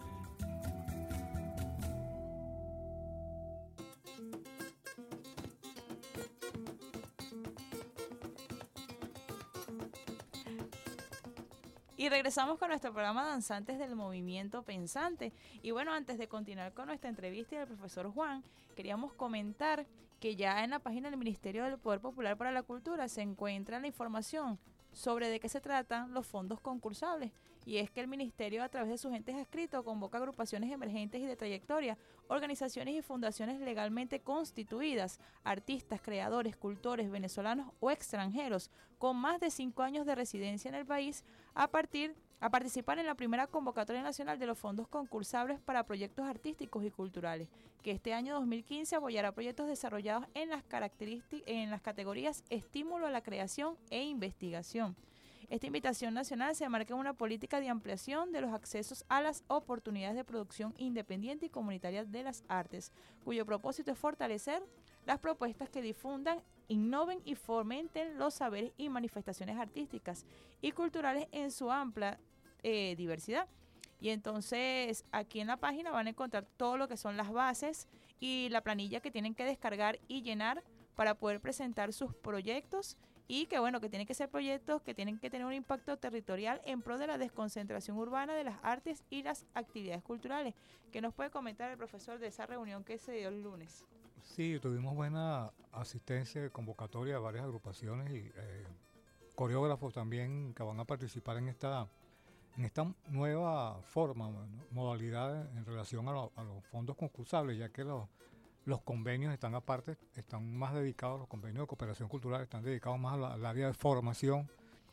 Y regresamos con nuestro programa Danzantes del Movimiento Pensante. Y bueno, antes de continuar con nuestra entrevista y del profesor Juan, queríamos comentar que ya en la página del Ministerio del Poder Popular para la Cultura se encuentra la información sobre de qué se tratan los fondos concursables. Y es que el Ministerio, a través de sus entes adscritos, convoca agrupaciones emergentes y de trayectoria, organizaciones y fundaciones legalmente constituidas, artistas, creadores, cultores venezolanos o extranjeros con más de cinco años de residencia en el país a partir a participar en la primera convocatoria nacional de los fondos concursables para proyectos artísticos y culturales, que este año dos mil quince apoyará proyectos desarrollados en las características en las categorías estímulo a la creación e investigación. Esta invitación nacional se marca en una política de ampliación de los accesos a las oportunidades de producción independiente y comunitaria de las artes, cuyo propósito es fortalecer las propuestas que difundan, innoven y fomenten los saberes y manifestaciones artísticas y culturales en su amplia eh, diversidad. Y entonces aquí en la página van a encontrar todo lo que son las bases y la planilla que tienen que descargar y llenar para poder presentar sus proyectos. Y que bueno, que tienen que ser proyectos que tienen que tener un impacto territorial en pro de la desconcentración urbana de las artes y las actividades culturales. ¿Qué nos puede comentar el profesor de esa reunión que se dio el lunes? Sí, tuvimos buena asistencia, convocatoria a varias agrupaciones y eh, coreógrafos también que van a participar en esta, en esta nueva forma, ¿no? modalidad en relación a, lo, a los fondos concursables, ya que los Los convenios están aparte, están más dedicados, los convenios de cooperación cultural están dedicados más a la, al área de formación.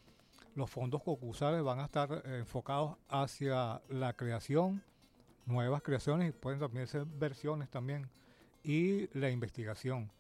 Los fondos concursables van a estar eh, enfocados hacia la creación, nuevas creaciones y pueden también ser versiones también, y la investigación.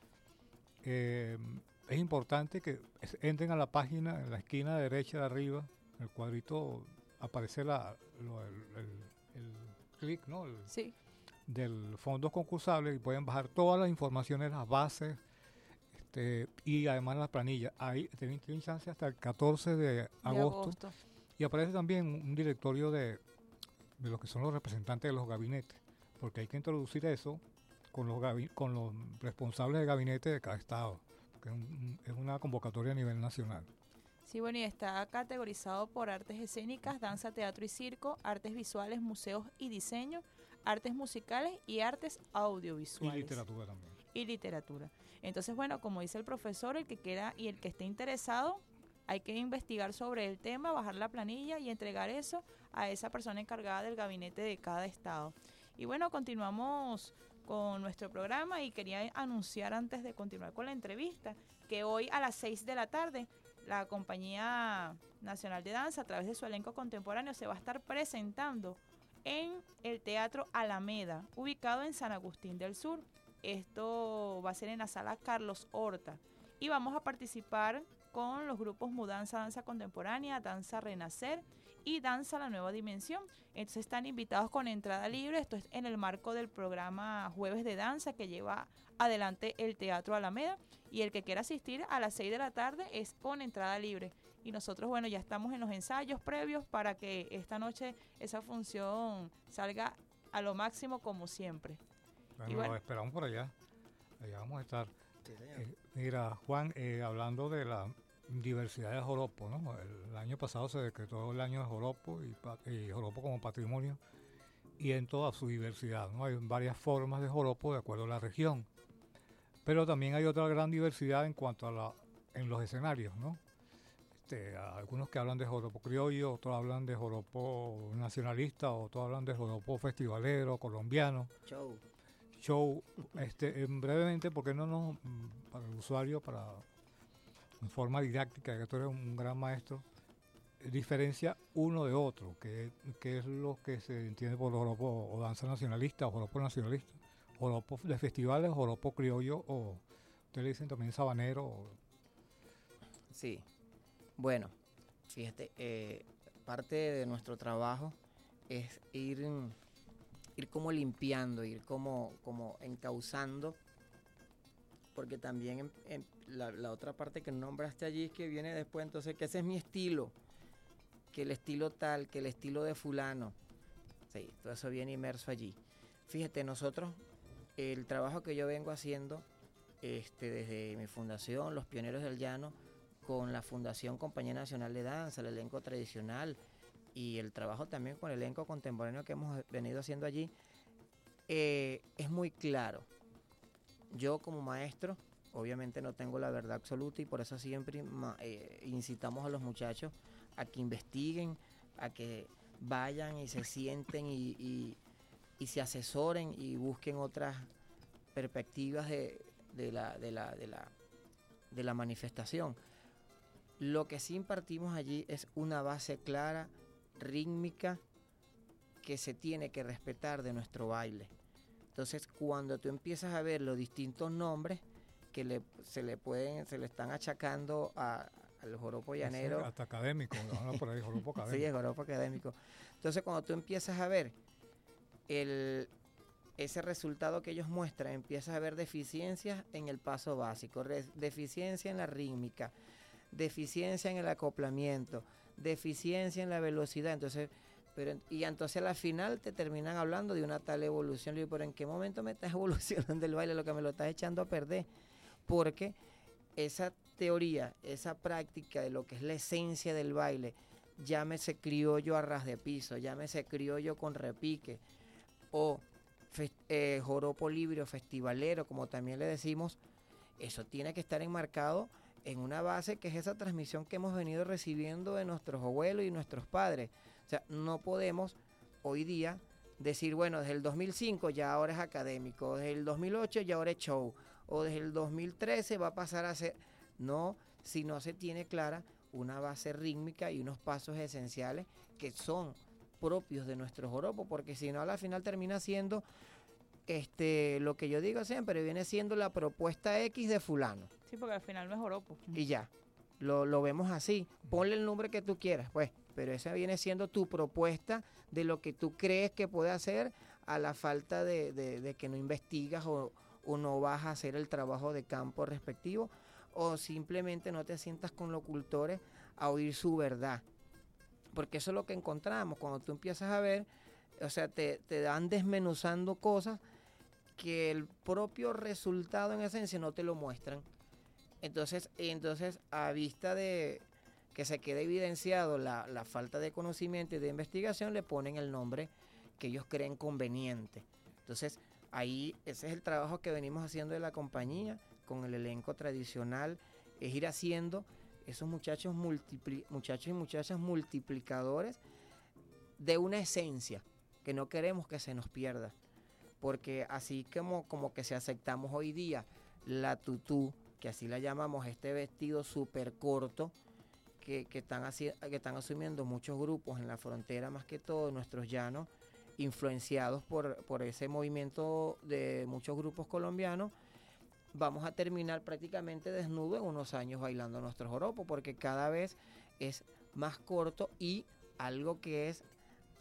Eh, es importante que entren a la página, en la esquina derecha de arriba, en el cuadrito aparece la, lo, el, el, el clic, ¿no? El, sí. del fondos concursables y pueden bajar todas las informaciones, las bases este, y además las planillas. Ahí tienen, tienen chance hasta el catorce de agosto, de agosto. Y aparece también un directorio de, de los que son los representantes de los gabinetes, porque hay que introducir eso con los, gabi- con los responsables de gabinete de cada estado, porque es, un, es una convocatoria a nivel nacional. Sí, bueno, y está categorizado por artes escénicas, danza, teatro y circo, artes visuales, museos y diseño, artes musicales y artes audiovisuales. Y literatura también. Y literatura. Entonces, bueno, como dice el profesor, el que quiera y el que esté interesado, Hay que investigar sobre el tema, bajar la planilla y entregar eso a esa persona encargada del gabinete de cada estado. Y bueno, continuamos con nuestro programa y quería anunciar antes de continuar con la entrevista que hoy a las seis de la tarde la Compañía Nacional de Danza, a través de su elenco contemporáneo, se va a estar presentando en el Teatro Alameda, ubicado en San Agustín del Sur. Esto va a ser en la sala Carlos Horta y vamos a participar con los grupos Mudanza Danza Contemporánea, Danza Renacer y Danza La Nueva Dimensión. Entonces están invitados con entrada libre. Esto es en el marco del programa Jueves de Danza que lleva adelante el Teatro Alameda, y el que quiera asistir a las seis de la tarde es con entrada libre. Y nosotros, bueno, ya estamos en los ensayos previos para que esta noche esa función salga a lo máximo como siempre. Bueno, y bueno, lo esperamos por allá. Allá vamos a estar. Sí, señor. Eh, mira, Juan, eh, hablando de la diversidad de joropo, ¿no? El, el año pasado se decretó el año de joropo y, pa- y joropo como patrimonio, y en toda su diversidad, ¿no? Hay varias formas de joropo de acuerdo a la región, pero también hay otra gran diversidad en cuanto a la en los escenarios, ¿no? Este, algunos que hablan de joropo criollo, otros hablan de joropo nacionalista, otros hablan de joropo festivalero, colombiano. Show. Show, este, eh, brevemente, ¿por qué no nos, mm, para el usuario, para en forma didáctica, que tú eres un gran maestro, eh, diferencia uno de otro, que, que es lo que se entiende por joropo o danza nacionalista o joropo nacionalista, joropo de festivales, joropo criollo, o ustedes le dicen también sabanero? O... Sí, bueno, fíjate, eh, parte de nuestro trabajo es ir, ir como limpiando, ir como, como encauzando, porque también en, en la, la otra parte que nombraste allí es que viene después, entonces, que ese es mi estilo, que el estilo tal, que el estilo de fulano, sí, todo eso viene inmerso allí. Fíjate, nosotros, el trabajo que yo vengo haciendo este, desde mi fundación, Los Pioneros del Llano, con la Fundación Compañía Nacional de Danza, el elenco tradicional y el trabajo también con el elenco contemporáneo que hemos venido haciendo allí, eh, es muy claro. Yo como maestro, obviamente no tengo la verdad absoluta y por eso siempre eh, incitamos a los muchachos a que investiguen, a que vayan y se sienten y, y, y se asesoren y busquen otras perspectivas de, de, la, de, la, de, la, de la manifestación. Lo que sí impartimos allí es una base clara, rítmica, que se tiene que respetar de nuestro baile. Entonces, cuando tú empiezas a ver los distintos nombres que le, se le pueden, se le están achacando a, al joropo llanero. Sí, hasta académico, ¿no? Por ahí, joropo académico. Sí, el joropo académico. Entonces, cuando tú empiezas a ver el, ese resultado que ellos muestran, empiezas a ver deficiencias en el paso básico, re, deficiencia en la rítmica, deficiencia en el acoplamiento, deficiencia en la velocidad. Entonces, pero, y entonces a la final te terminan hablando de una tal evolución. Le digo, pero ¿en qué momento me estás evolucionando el baile? Lo que me lo estás echando a perder. Porque esa teoría, esa práctica de lo que es la esencia del baile, llámese criollo a ras de piso, llámese criollo con repique, o fe, eh, joropo libre o festivalero, como también le decimos, eso tiene que estar enmarcado en una base que es esa transmisión que hemos venido recibiendo de nuestros abuelos y nuestros padres. O sea, no podemos hoy día decir, bueno, desde el dos mil cinco ya ahora es académico, desde el dos mil ocho ya ahora es show, o desde el dos mil trece va a pasar a ser... No, si no se tiene clara una base rítmica y unos pasos esenciales que son propios de nuestro joropo, porque si no, a la final termina siendo este lo que yo digo siempre, viene siendo la propuesta X de fulano. Sí, porque al final no es joropo. Y ya, lo, lo vemos así. Ponle el nombre que tú quieras, pues, pero esa viene siendo tu propuesta de lo que tú crees que puede hacer, a la falta de, de, de que no investigas o, o no vas a hacer el trabajo de campo respectivo, o simplemente no te sientas con los cultores a oír su verdad. Porque eso es lo que encontramos cuando tú empiezas a ver, o sea, te, te dan desmenuzando cosas que el propio resultado en esencia no te lo muestran. Entonces, entonces a vista de que se quede evidenciado la, la falta de conocimiento y de investigación, le ponen el nombre que ellos creen conveniente. Entonces, ahí ese es el trabajo que venimos haciendo de la compañía con el elenco tradicional, es ir haciendo esos muchachos, multipli- muchachos y muchachas multiplicadores de una esencia que no queremos que se nos pierda. Porque así como, como que si aceptamos hoy día la tutú, que así la llamamos, este vestido súper corto, que, que, están así, que están asumiendo muchos grupos en la frontera, más que todo nuestros llanos, influenciados por, por ese movimiento de muchos grupos colombianos, vamos a terminar prácticamente desnudos en unos años bailando nuestros joropos, porque cada vez es más corto y algo que es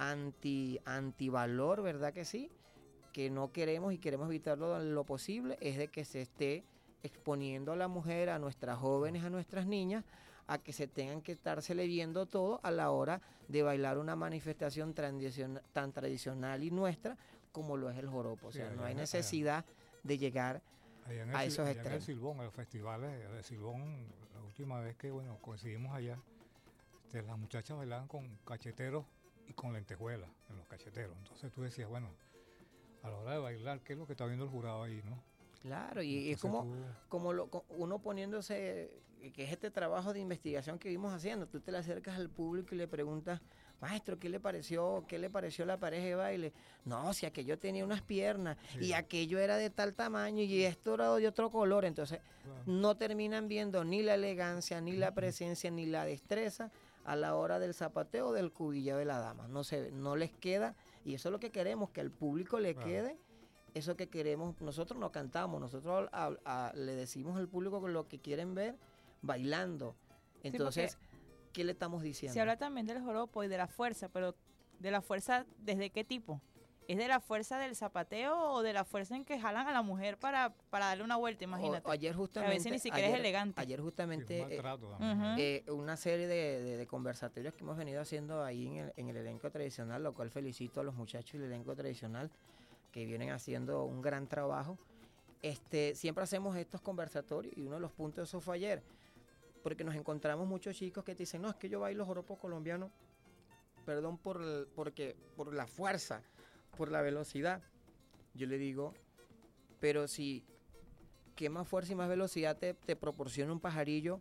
anti antivalor, ¿verdad que sí? Que no queremos y queremos evitarlo en lo posible, es de que se esté exponiendo a la mujer, a nuestras jóvenes, a nuestras niñas, a que se tengan que estársele viendo todo a la hora de bailar una manifestación tradicion- tan tradicional y nuestra como lo es el joropo. O sea, Sí, no hay allá- necesidad de llegar Allá en el, a Sil- esos allá en el extremos. Silbón, en los festivales de Silbón, la última vez que bueno coincidimos allá, este, las muchachas bailaban con cacheteros y con lentejuelas en los cacheteros. Entonces tú decías, bueno, a la hora de bailar, ¿qué es lo que está viendo el jurado ahí, no? Claro, y es Entonces como, tú- como lo, co- uno poniéndose, que es este trabajo de investigación que vimos haciendo, tú te le acercas al público y le preguntas, maestro, ¿qué le pareció, qué le pareció la pareja de baile? No, si aquello tenía unas piernas, Sí. y aquello era de tal tamaño, y esto era de otro color, entonces Claro. no terminan viendo ni la elegancia, ni la presencia, ni la destreza a la hora del zapateo del cubilleo de la dama, no se, no les queda, y eso es lo que queremos, que al público le Claro. quede eso que queremos. Nosotros no cantamos, nosotros a- a- le decimos al público lo que quieren ver bailando. Entonces, ¿qué le estamos diciendo? Se habla también del joropo y de la fuerza, pero ¿de la fuerza desde qué tipo? ¿Es de la fuerza del zapateo o de la fuerza en que jalan a la mujer para, para darle una vuelta? Imagínate. O- ayer justamente, a veces ni siquiera ayer- es elegante. Ayer justamente Sí, un maltrato eh, también. Ujú. eh, una serie de, de- de conversatorios que hemos venido haciendo ahí en el, en el elenco tradicional, lo cual felicito a los muchachos del elenco tradicional que vienen haciendo un gran trabajo. Este, siempre hacemos estos conversatorios y uno de los puntos de eso fue ayer, porque nos encontramos muchos chicos que te dicen, no, es que yo bailo joropo colombiano, perdón por, el- porque, por la fuerza, por la velocidad. Yo le digo, pero si, ¿qué más fuerza y más velocidad te, te proporciona un pajarillo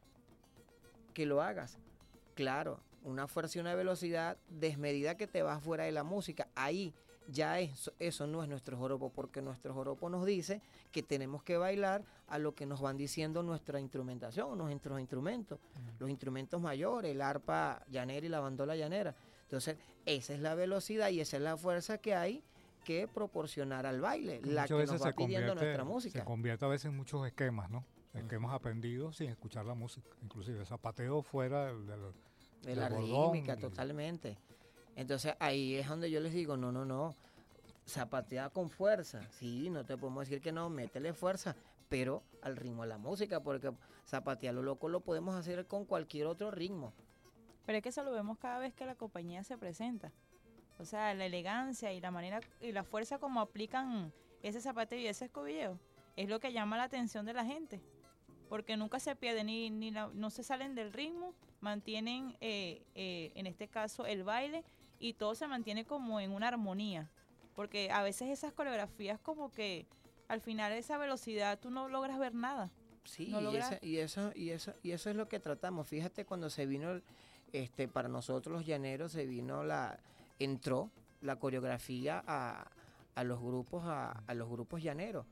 que lo hagas? Claro, una fuerza y una velocidad desmedida que te vas fuera de la música. Ahí ya eso, eso no es nuestro joropo, porque nuestro joropo nos dice que tenemos que bailar a lo que nos van diciendo nuestra instrumentación, nuestros instrumentos, los instrumentos mayores, el arpa llanera y la bandola llanera. Entonces, esa es la velocidad y esa es la fuerza que hay que proporcionar al baile, la Muchas que veces nos va se pidiendo convierte, nuestra se música. convierte a veces en muchos esquemas, ¿no? Esquemas aprendidos sin escuchar la música. Inclusive zapateo fuera del, del, De del la bordón rítmica, y- totalmente. Entonces ahí es donde yo les digo, no, no, no, zapatea con fuerza. Sí, no te podemos decir que no, métele fuerza, pero al ritmo de la música, porque zapatear lo loco lo podemos hacer con cualquier otro ritmo. Pero es que eso lo vemos cada vez que la compañía se presenta. O sea, la elegancia y la manera y la fuerza como aplican ese zapateo y ese escobilleo es lo que llama la atención de la gente. Porque nunca se pierden ni, ni la- no se salen del ritmo, mantienen eh, eh, en este caso el baile y todo se mantiene como en una armonía. Porque a veces esas coreografías como que al final esa velocidad tú no logras ver nada. Sí, No y, logra- esa- y eso, y eso, y eso es lo que tratamos. Fíjate cuando se vino, el- este, para nosotros los llaneros se vino la, entró la coreografía a, a los grupos, a, a los grupos llaneros.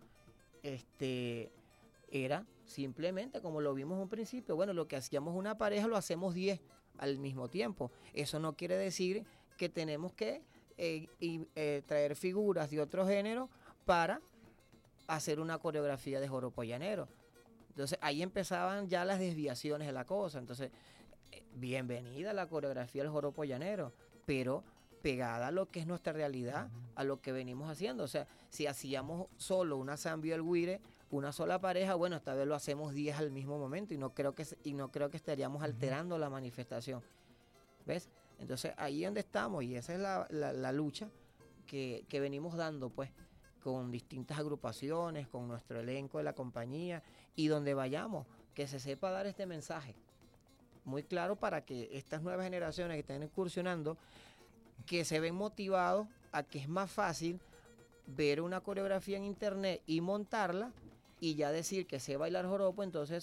Este, era simplemente como lo vimos en un principio. Bueno, lo que hacíamos una pareja lo hacemos diez al mismo tiempo. Eso no quiere decir que tenemos que eh, y, eh, traer figuras de otro género para hacer una coreografía de joropo llanero. Entonces ahí empezaban ya las desviaciones de la cosa. Entonces, eh, bienvenida la coreografía del joropo llanero, pero pegada a lo que es nuestra realidad, a lo que venimos haciendo. O sea, si hacíamos solo una samba y el guire, una sola pareja, bueno, esta vez lo hacemos diez al mismo momento y no creo que se- y no creo que estaríamos alterando la manifestación. ¿Ves? Entonces ahí es donde estamos y esa es la, la- la lucha que, que venimos dando, pues, con distintas agrupaciones, con nuestro elenco de la compañía y donde vayamos, que se sepa dar este mensaje muy claro para que estas nuevas generaciones que están incursionando, que se ven motivados a que es más fácil ver una coreografía en internet y montarla y ya decir que sé bailar joropo, entonces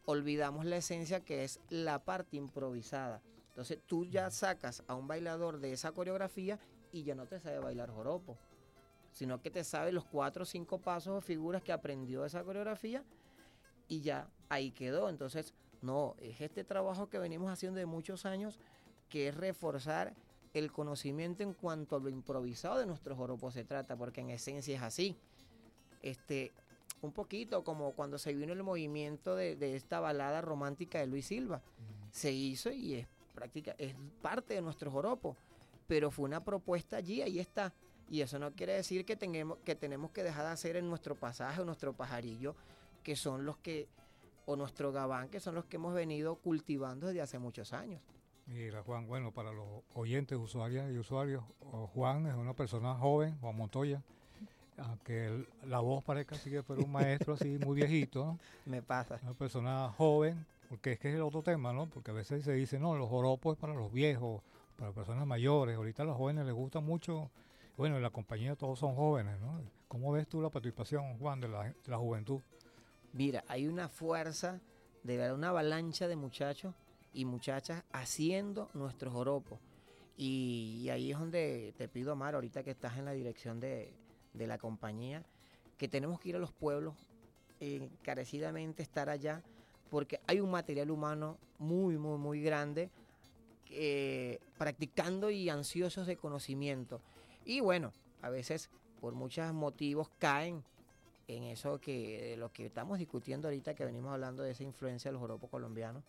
olvidamos la esencia que es la parte improvisada. Entonces tú ya sacas a un bailador de esa coreografía y ya no te sabe bailar joropo, sino que te sabe los cuatro o cinco pasos o figuras que aprendió esa coreografía y ya ahí quedó. Entonces, no, es este trabajo que venimos haciendo de muchos años, que es reforzar el conocimiento en cuanto a lo improvisado de nuestro joropo se trata, porque en esencia es así. Este, un poquito como cuando se vino el movimiento de, de esta balada romántica de Luis Silva. Uh-huh. Se hizo y es práctica, es parte de nuestro joropo, pero fue una propuesta allí, ahí está. Y eso no quiere decir que, tengamos, que tenemos que dejar de hacer en nuestro pasaje, nuestro pajarillo, que son los que, o nuestro gabán, que son los que hemos venido cultivando desde hace muchos años. Mira, Juan, bueno, para los oyentes, usuarias y usuarios, Juan es una persona joven, Juan Montoya, aunque el, la voz parezca así que fuera un maestro así muy viejito, ¿no? Me pasa. Una persona joven, porque es que es el otro tema, ¿no? Porque a veces se dice, no, los joropos es para los viejos, para personas mayores, ahorita a los jóvenes les gusta mucho, bueno, en la compañía todos son jóvenes, ¿no? ¿Cómo ves tú la participación, Juan, de la, de la juventud? Mira, hay una fuerza, de verdad, una avalancha de muchachos y muchachas haciendo nuestro joropo. Y, y ahí es donde te pido, Amar, ahorita que estás en la dirección de, de la compañía, que tenemos que ir a los pueblos, eh, encarecidamente estar allá, porque hay un material humano muy, muy, muy grande, eh, practicando y ansiosos de conocimiento. Y bueno, a veces por muchos motivos caen en eso que de lo que estamos discutiendo ahorita, que venimos hablando de esa influencia del joropo colombiano.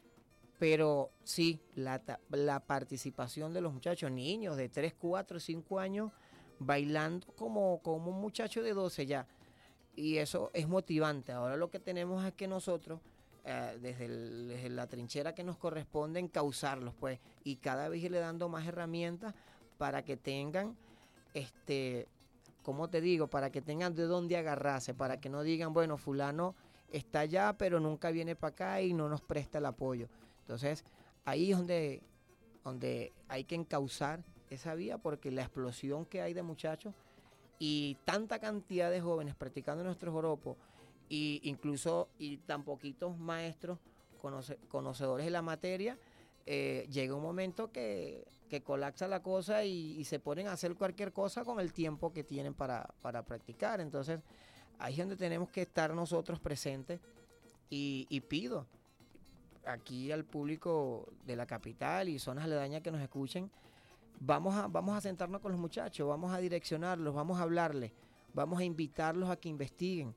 Pero sí, la, la participación de los muchachos, niños de tres, cuatro, cinco años, bailando como, como un muchacho de doce ya. Y eso es motivante. Ahora lo que tenemos es que nosotros, eh, desde, el, desde la trinchera que nos corresponde, encauzarlos, pues, y cada vez irle dando más herramientas para que tengan, este, ¿cómo te digo? Para que tengan de dónde agarrarse, para que no digan, bueno, fulano está allá, pero nunca viene para acá y no nos presta el apoyo. Entonces, ahí es donde, donde hay que encauzar esa vía, porque la explosión que hay de muchachos y tanta cantidad de jóvenes practicando nuestro joropo, y incluso y tan poquitos maestros conoce, conocedores de la materia, eh, llega un momento que, que colapsa la cosa y, y se ponen a hacer cualquier cosa con el tiempo que tienen para, para practicar. Entonces, ahí es donde tenemos que estar nosotros presentes y, y pido aquí al público de la capital y zonas aledañas que nos escuchen, vamos a, vamos a sentarnos con los muchachos, vamos a direccionarlos, vamos a hablarles, vamos a invitarlos a que investiguen,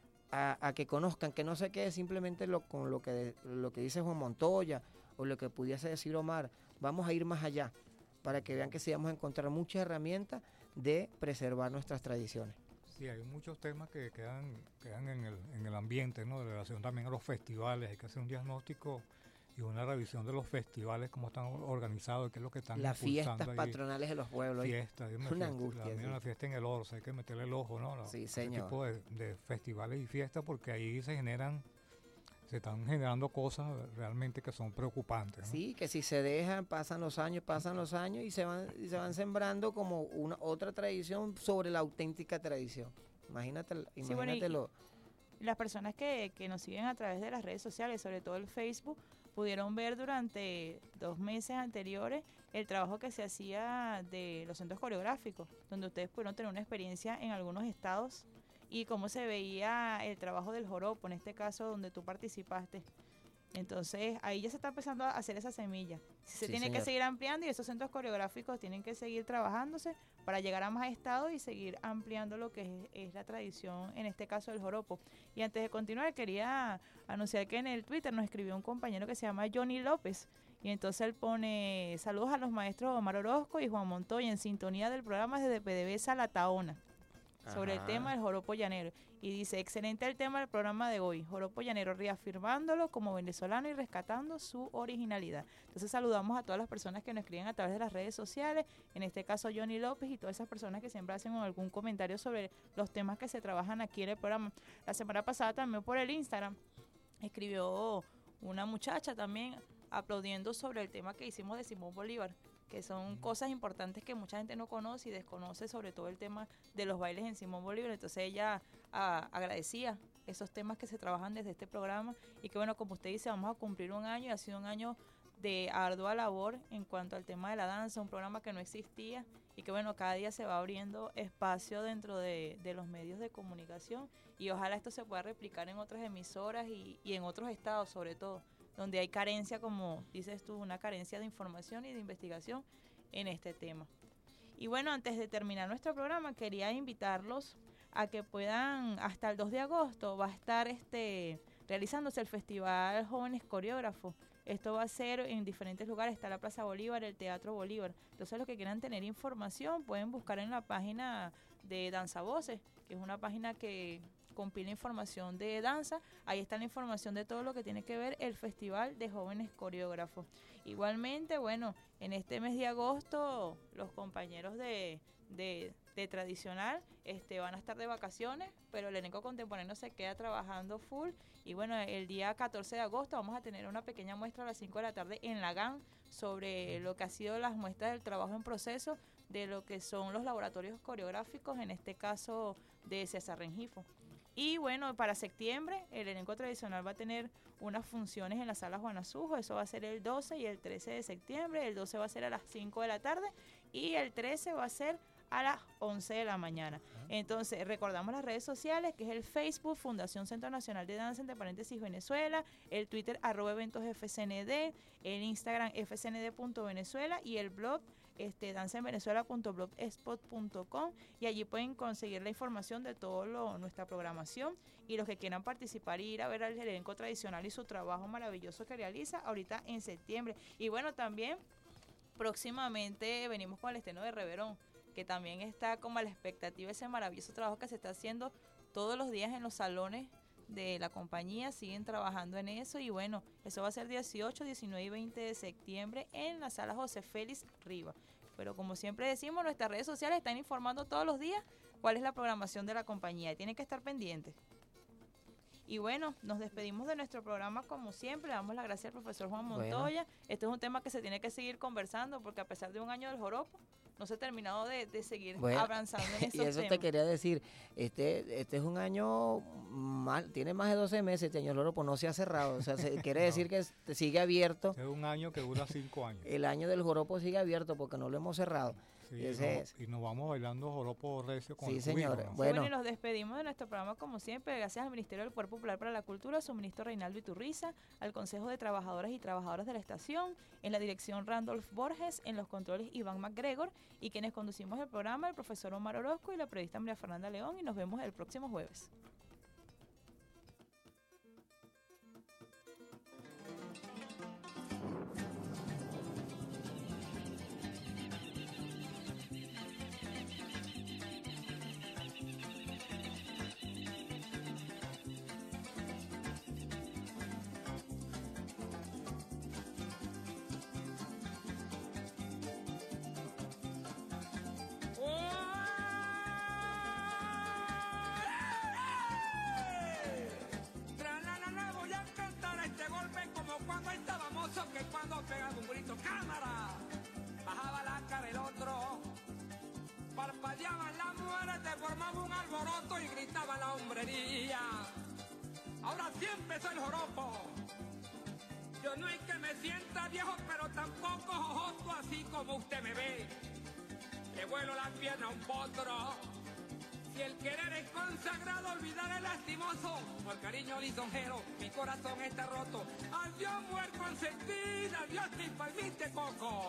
a, a que conozcan, que no se quede simplemente lo, con lo que, lo que dice Juan Montoya o lo que pudiese decir Omar. Vamos a ir más allá para que vean que sí vamos a encontrar muchas herramientas de preservar nuestras tradiciones. Sí, hay muchos temas que quedan, quedan en, el, en el ambiente, ¿no? De relación también a los festivales. Hay que hacer un diagnóstico y una revisión de los festivales, cómo están organizados, qué es lo que están las fiestas ahí. Patronales de los pueblos. Fiestas, una, una fiesta, angustia. La, sí. la fiesta en el Orso, hay que meterle el ojo, ¿no? La, sí, señor. Ese tipo de, de festivales y fiestas, porque ahí se generan, se están generando cosas realmente que son preocupantes, ¿no? Sí, que si se dejan, pasan los años, pasan los años y se van, y se van sembrando como una otra tradición sobre la auténtica tradición. Imagínate, imagínatelo. Sí, bueno, y las personas que, que nos siguen a través de las redes sociales, sobre todo el Facebook, pudieron ver durante dos meses anteriores el trabajo que se hacía de los centros coreográficos, donde ustedes pudieron tener una experiencia en algunos estados y cómo se veía el trabajo del joropo, en este caso donde tú participaste. Entonces ahí ya se está empezando a hacer esa semilla. Se sí, tiene señor. que seguir ampliando y esos centros coreográficos tienen que seguir trabajándose para llegar a más estados y seguir ampliando lo que es, es la tradición, en este caso del joropo. Y antes de continuar, quería anunciar que en el Twitter nos escribió un compañero que se llama Johnny López. Y entonces él pone saludos a los maestros Omar Orozco y Juan Montoya en sintonía del programa desde PDVSA La Taona, sobre Ajá. el tema del joropo llanero. Y dice, excelente el tema del programa de hoy, joropo llanero, reafirmándolo como venezolano y rescatando su originalidad. Entonces saludamos a todas las personas que nos escriben a través de las redes sociales, en este caso Johnny López y todas esas personas que siempre hacen algún comentario sobre los temas que se trabajan aquí en el programa. La semana pasada también por el Instagram escribió una muchacha también aplaudiendo sobre el tema que hicimos de Simón Bolívar, que son cosas importantes que mucha gente no conoce y desconoce, sobre todo el tema de los bailes en Simón Bolívar. Entonces ella a, agradecía esos temas que se trabajan desde este programa y que bueno, como usted dice, vamos a cumplir un año y ha sido un año de ardua labor en cuanto al tema de la danza, un programa que no existía y que bueno, cada día se va abriendo espacio dentro de, de los medios de comunicación y ojalá esto se pueda replicar en otras emisoras y, y en otros estados sobre todo, donde hay carencia, como dices tú, una carencia de información y de investigación en este tema. Y bueno, antes de terminar nuestro programa, quería invitarlos a que puedan, hasta el dos de agosto, va a estar este realizándose el Festival Jóvenes Coreógrafos. Esto va a ser en diferentes lugares, está la Plaza Bolívar, el Teatro Bolívar. Entonces los que quieran tener información pueden buscar en la página de Danza Voces, que es una página que compila información de danza. Ahí está la información de todo lo que tiene que ver el Festival de Jóvenes Coreógrafos. Igualmente, bueno, en este mes de agosto los compañeros de, de, de tradicional este, van a estar de vacaciones, pero el elenco contemporáneo se queda trabajando full. Y bueno, el día catorce de agosto vamos a tener una pequeña muestra a las cinco de la tarde en la G A N sobre lo que ha sido las muestras del trabajo en proceso de lo que son los laboratorios coreográficos, en este caso de César Rengifo. Y bueno, para septiembre el elenco tradicional va a tener unas funciones en la sala Juan Azujo, eso va a ser el doce y el trece de septiembre, el doce va a ser a las cinco de la tarde y el trece va a ser a las once de la mañana. Entonces, recordamos las redes sociales, que es el Facebook, Fundación Centro Nacional de Danza, entre paréntesis, Venezuela, el Twitter, arroba eventos F C N D, el Instagram, f c n d punto venezuela y el blog, este, danza en venezuela punto blogspot punto com, y allí pueden conseguir la información de toda nuestra programación y los que quieran participar y ir a ver al elenco tradicional y su trabajo maravilloso que realiza ahorita en septiembre. Y bueno, también próximamente venimos con el estreno de Reverón, que también está como a la expectativa ese maravilloso trabajo que se está haciendo todos los días en los salones de la compañía, siguen trabajando en eso y bueno, eso va a ser dieciocho, diecinueve y veinte de septiembre en la sala José Félix Riva. Pero como siempre decimos, nuestras redes sociales están informando todos los días cuál es la programación de la compañía y tienen que estar pendientes. Y bueno, nos despedimos de nuestro programa como siempre, le damos las gracias al profesor Juan Montoya. Bueno. Este es un tema que se tiene que seguir conversando porque a pesar de un año del joropo, no se ha terminado de, de seguir bueno, avanzando en estos y eso temas. Te quería decir, este este es un año, mal, tiene más de doce meses, este año el joropo no se ha cerrado, o sea, se, quiere no. decir que sigue abierto. Es un año que dura cinco años. El año del joropo sigue abierto porque no lo hemos cerrado. Sí, Ese no, es. Y nos vamos bailando joropo recio con sí, el señor. cubino, ¿no? Bueno, bueno, y nos despedimos de nuestro programa como siempre, gracias al Ministerio del Poder Popular para la Cultura, a su ministro Reinaldo Iturriza, al Consejo de Trabajadoras y Trabajadoras de la Estación, en la dirección Randolph Borges, en los controles Iván McGregor, y quienes conducimos el programa, el profesor Omar Orozco y la periodista María Fernanda León, y nos vemos el próximo jueves. Que cuando pegaba un grito, cámara, bajaba la cara el otro, parpadeaban las mujeres, te formaba un alboroto y gritaba la hombrería. Ahora sí empezó el joropo. Yo no es que me sienta viejo, pero tampoco jojoso así como usted me ve. Le vuelo la pierna a un potro. Si el querer es consagrado, olvidar es lastimoso. Por cariño lisonjero, mi corazón está roto. Adiós, mujer consentida, adiós, mi palmite coco.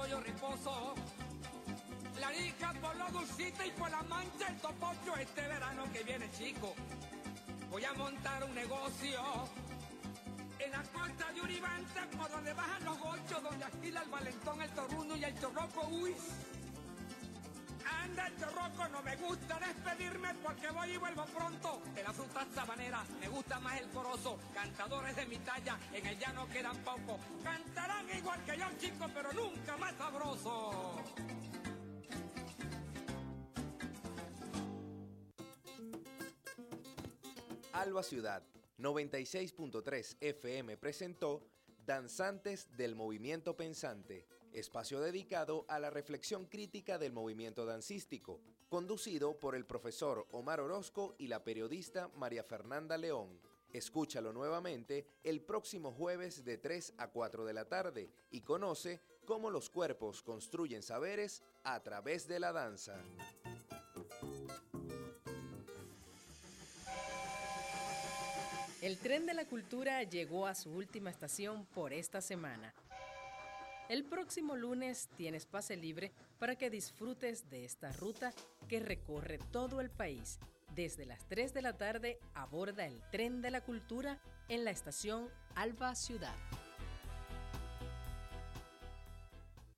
arroyo riposo. La rica por lo dulcita y por la mancha el topocho. Este verano que viene, chico, voy a montar un negocio en la costa de Uribante, por donde bajan los gochos, donde alquila el valentón, el torruno y el chorroco. Uy, anda el chorroco, no me gusta despedirme porque voy y vuelvo pronto. De la fruta sabanera me gusta más el corozo. Cantadores de mi talla en el llano quedan pocos. Cantarán igual que yo, chicos, pero nunca más sabroso. Alba Ciudad noventa y seis punto tres F M presentó Danzantes del Movimiento Pensante, espacio dedicado a la reflexión crítica del movimiento dancístico, conducido por el profesor Omar Orozco y la periodista María Fernanda León. Escúchalo nuevamente el próximo jueves de tres a cuatro de la tarde y conoce cómo los cuerpos construyen saberes a través de la danza. El tren de la cultura llegó a su última estación por esta semana. El próximo lunes tienes pase libre para que disfrutes de esta ruta que recorre todo el país. Desde las tres de la tarde aborda el tren de la cultura en la estación Alba Ciudad.